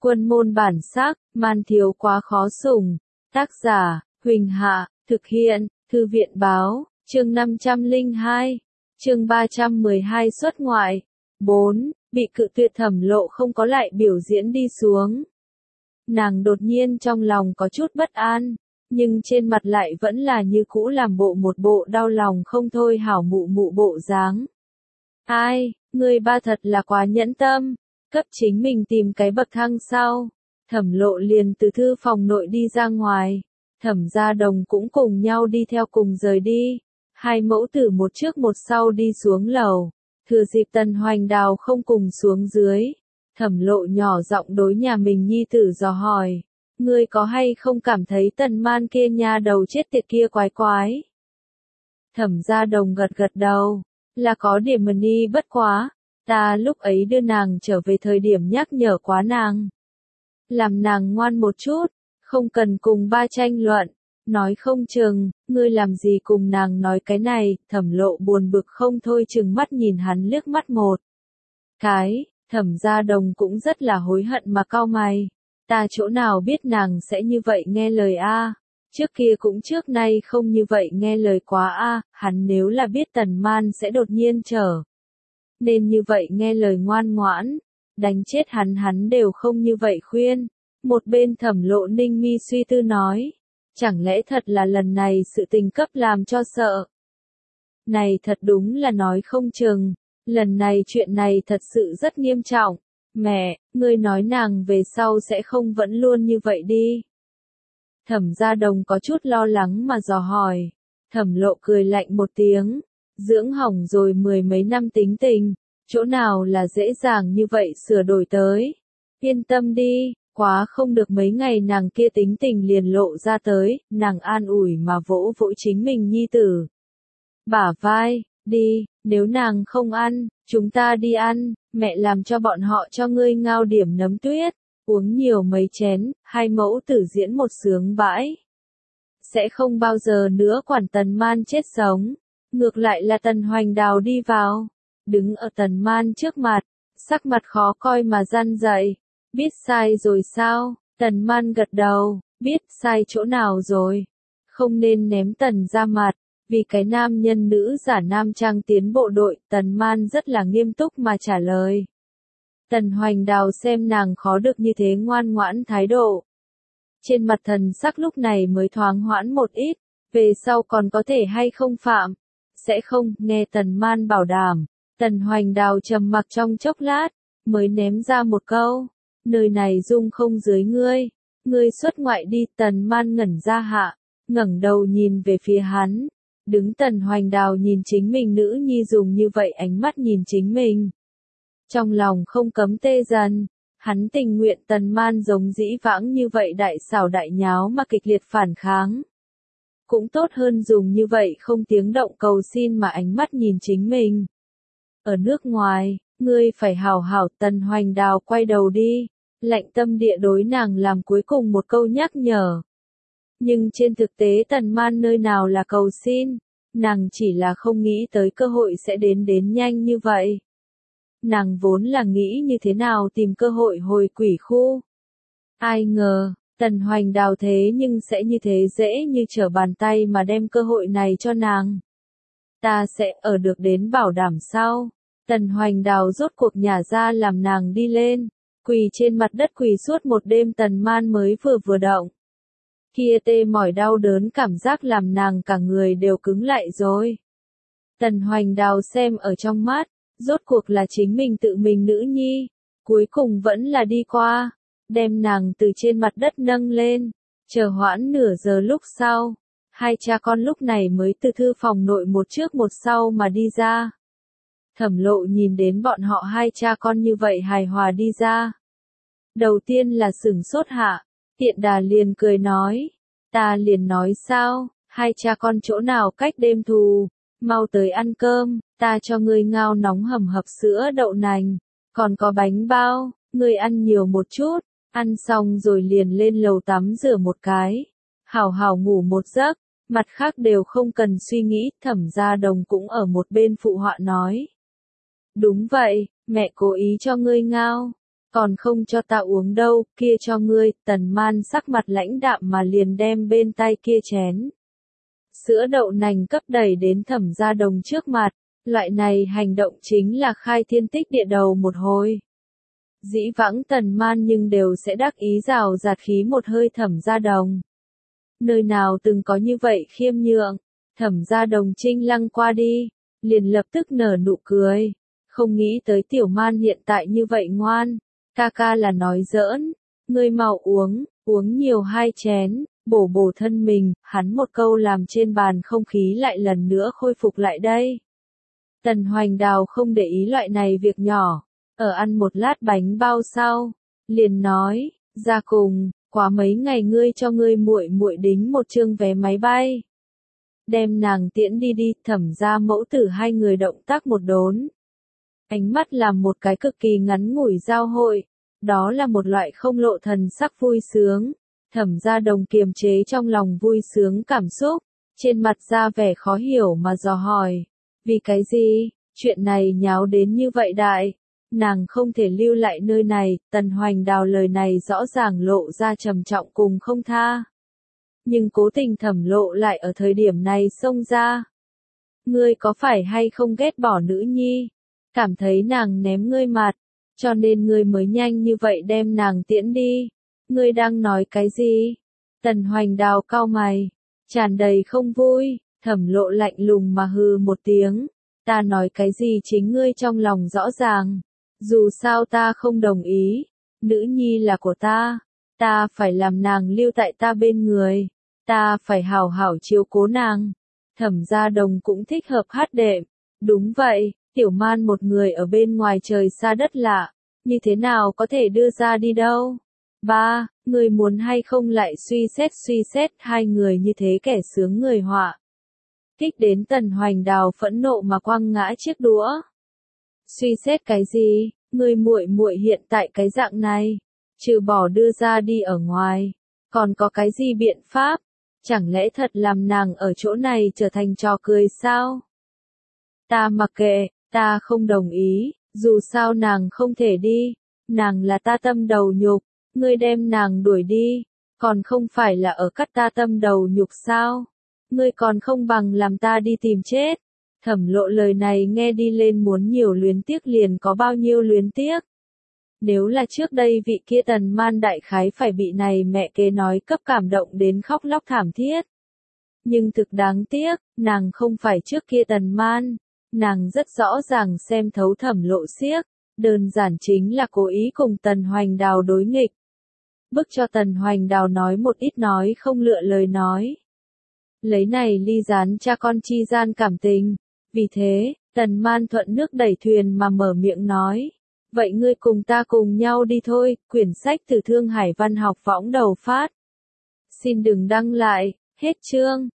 Quân môn bản sắc, man thiếu quá khó sủng. Tác giả, Huỳnh Hạ, thực hiện, Thư viện báo, chương 502, chương 312 xuất ngoại. 4. Bị cự tuyệt Thẩm Lộ không có lại biểu diễn đi xuống. Nàng đột nhiên trong lòng có chút bất an, nhưng trên mặt lại vẫn là như cũ làm một bộ đau lòng không thôi hảo mụ mụ bộ dáng. Ai, người ba thật là quá nhẫn tâm, cấp chính mình tìm cái bậc thang sau. Thẩm Lộ liền từ thư phòng nội đi ra ngoài, Thẩm Gia Đồng cũng cùng nhau đi theo cùng rời đi. Hai mẫu tử một trước một sau đi xuống lầu, thừa dịp Tần Hoành Đào không cùng xuống dưới. Thẩm Lộ nhỏ giọng đối nhà mình nhi tử dò hỏi, ngươi có hay không cảm thấy Tần Man kia nha đầu chết tiệt kia quái quái? Thẩm Gia Đồng gật gật đầu, là có điểm mần y bất quá, ta lúc ấy đưa nàng trở về thời điểm nhắc nhở quá nàng. Làm nàng ngoan một chút, không cần cùng ba tranh luận, nói không chừng, ngươi làm gì cùng nàng nói cái này. Thẩm Lộ buồn bực không thôi chừng mắt nhìn hắn liếc mắt một cái. Thẩm Gia Đồng cũng rất là hối hận mà cau mày, ta chỗ nào biết nàng sẽ như vậy nghe lời a, trước kia cũng trước nay không như vậy nghe lời quá a, hắn nếu là biết Tần Man sẽ đột nhiên trở nên như vậy nghe lời ngoan ngoãn, đánh chết hắn đều không như vậy khuyên. Một bên Thẩm Lộ ninh mi suy tư nói, chẳng lẽ thật là lần này sự tình cấp làm cho sợ. Này thật đúng là nói không chừng, lần này chuyện này thật sự rất nghiêm trọng. Mẹ, ngươi nói nàng về sau sẽ không vẫn luôn như vậy đi. Thẩm Gia Đồng có chút lo lắng mà dò hỏi. Thẩm Lộ cười lạnh một tiếng, dưỡng hỏng rồi mười mấy năm tính tình, chỗ nào là dễ dàng như vậy sửa đổi tới. Yên tâm đi, quá không được mấy ngày nàng kia tính tình liền lộ ra tới. Nàng an ủi mà vỗ vỗ chính mình nhi tử bả vai, đi, nếu nàng không ăn, chúng ta đi ăn, mẹ làm cho bọn họ cho ngươi ngao điểm nấm tuyết, uống nhiều mấy chén. Hai mẫu tử diễn một sướng bãi, sẽ không bao giờ nữa quản Tần Man chết sống. Ngược lại là Tần Hoành Đào đi vào, đứng ở Tần Man trước mặt, sắc mặt khó coi mà răn dậy, biết sai rồi sao? Tần Man gật đầu, biết sai chỗ nào rồi, không nên ném Tần ra mặt. Vì cái nam nhân nữ giả nam trang tiến bộ đội, Tần Man rất là nghiêm túc mà trả lời. Tần Hoành Đào xem nàng khó được như thế ngoan ngoãn thái độ, trên mặt thần sắc lúc này mới thoáng hoãn một ít, về sau còn có thể hay không phạm? Sẽ không. Nghe Tần Man bảo đảm, Tần Hoành Đào trầm mặc trong chốc lát, mới ném ra một câu, nơi này dung không dưới ngươi, ngươi xuất ngoại đi. Tần Man ngẩn ra hạ, ngẩng đầu nhìn về phía hắn. Đứng Tần Hoành Đào nhìn chính mình nữ nhi dùng như vậy ánh mắt nhìn chính mình, trong lòng không cấm tê dần. Hắn tình nguyện Tần Man giống dĩ vãng như vậy đại xảo đại nháo mà kịch liệt phản kháng, cũng tốt hơn dùng như vậy không tiếng động cầu xin mà ánh mắt nhìn chính mình. Ở nước ngoài, ngươi phải hảo hảo. Tần Hoành Đào quay đầu đi, lạnh tâm địa đối nàng làm cuối cùng một câu nhắc nhở. Nhưng trên thực tế Tần Man nơi nào là cầu xin, nàng chỉ là không nghĩ tới cơ hội sẽ đến nhanh như vậy. Nàng vốn là nghĩ như thế nào tìm cơ hội hồi quỷ khu. Ai ngờ, Tần Hoành Đào thế nhưng sẽ như thế dễ như trở bàn tay mà đem cơ hội này cho nàng. Ta sẽ ở được đến bảo đảm sau. Tần Hoành Đào rốt cuộc nhả ra làm nàng đi lên, quỳ trên mặt đất quỳ suốt một đêm. Tần Man mới vừa động, kia tê mỏi đau đớn cảm giác làm nàng cả người đều cứng lại rồi. Tần Hoành Đào xem ở trong mắt, rốt cuộc là chính mình tự mình nữ nhi, cuối cùng vẫn là đi qua, đem nàng từ trên mặt đất nâng lên, chờ hoãn nửa giờ lúc sau, hai cha con lúc này mới từ thư phòng nội một trước một sau mà đi ra. Thẩm Lộ nhìn đến bọn họ hai cha con như vậy hài hòa đi ra, đầu tiên là sửng sốt hạ, tiện đà liền cười nói, ta liền nói sao, hai cha con chỗ nào cách đêm thù, mau tới ăn cơm, ta cho ngươi ngao nóng hầm hập sữa đậu nành, còn có bánh bao, ngươi ăn nhiều một chút, ăn xong rồi liền lên lầu tắm rửa một cái, hảo hảo ngủ một giấc, mặt khác đều không cần suy nghĩ. Thẩm Gia Đồng cũng ở một bên phụ họa nói, đúng vậy, mẹ cố ý cho ngươi ngao, Còn không cho ta uống đâu, kia cho ngươi, Tần Man sắc mặt lãnh đạm mà liền đem bên tay kia chén sữa đậu nành cấp đẩy đến Thẩm Gia Đồng trước mặt, loại này hành động chính là khai thiên tích địa đầu một hồi. Dĩ vãng Tần Man nhưng đều sẽ đắc ý rào rạt khí một hơi Thẩm Gia Đồng. Nơi nào từng có như vậy khiêm nhượng, Thẩm Gia Đồng trinh lăng qua đi, liền lập tức nở nụ cười, không nghĩ tới Tiểu Man hiện tại như vậy ngoan, ca ca là nói giỡn, ngươi mau uống, uống nhiều 2 chén, bổ bổ thân mình, hắn một câu làm trên bàn không khí lại lần nữa khôi phục lại đây. Tần Hoành Đào không để ý loại này việc nhỏ, ở ăn một lát bánh bao sau, liền nói, ra cùng, quá mấy ngày ngươi cho ngươi muội muội đính một chương vé máy bay. Đem nàng tiễn đi đi, Thẩm gia mẫu tử hai người động tác một đốn. Ánh mắt làm một cái cực kỳ ngắn ngủi giao hội, đó là một loại không lộ thần sắc vui sướng. Thẩm Gia Đồng kiềm chế trong lòng vui sướng cảm xúc, trên mặt ra vẻ khó hiểu mà dò hỏi, vì cái gì, chuyện này nháo đến như vậy đại, nàng không thể lưu lại nơi này, Tần Hoành Đào lời này rõ ràng lộ ra trầm trọng cùng không tha. Nhưng cố tình Thẩm Lộ lại ở thời điểm này xông ra. Ngươi có phải hay không ghét bỏ nữ nhi, cảm thấy nàng ném ngươi mặt, cho nên ngươi mới nhanh như vậy đem nàng tiễn đi. Ngươi đang nói cái gì? Tần Hoành Đào cau mày, tràn đầy không vui, Thẩm Lộ lạnh lùng mà hừ một tiếng. Ta nói cái gì chính ngươi trong lòng rõ ràng. Dù sao ta không đồng ý, nữ nhi là của ta phải làm nàng lưu tại ta bên người, ta phải hảo hảo chiếu cố nàng. Thẩm Gia Đồng cũng thích hợp hát đệm. Đúng vậy, Tiểu Man một người ở bên ngoài trời xa đất lạ, như thế nào có thể đưa ra đi đâu? Ba, người muốn hay không lại suy xét hai người như thế kẻ sướng người họa. Kích đến Tần Hoành Đào phẫn nộ mà quăng ngã chiếc đũa. Suy xét cái gì, người muội muội hiện tại cái dạng này, trừ bỏ đưa ra đi ở ngoài, còn có cái gì biện pháp? Chẳng lẽ thật làm nàng ở chỗ này trở thành trò cười sao? Ta mặc kệ, ta không đồng ý, dù sao nàng không thể đi, nàng là ta tâm đầu nhục, ngươi đem nàng đuổi đi, còn không phải là ở cắt ta tâm đầu nhục sao? Ngươi còn không bằng làm ta đi tìm chết. Thẩm Lộ lời này nghe đi lên muốn nhiều luyến tiếc liền có bao nhiêu luyến tiếc. Nếu là trước đây vị kia Tần Man đại khái phải bị này mẹ kế nói cấp cảm động đến khóc lóc thảm thiết. Nhưng thực đáng tiếc, nàng không phải trước kia Tần Man, nàng rất rõ ràng xem thấu Thẩm Lộ xiếc, đơn giản chính là cố ý cùng Tần Hoành Đào đối nghịch. Bức cho Tần Hoành Đào nói một ít nói không lựa lời nói. Lấy này ly gián cha con chi gian cảm tình. Vì thế, Tần Man thuận nước đẩy thuyền mà mở miệng nói. Vậy ngươi cùng ta cùng nhau đi thôi, quyển sách từ Thương Hải Văn học võng đầu phát. Xin đừng đăng lại, hết chương.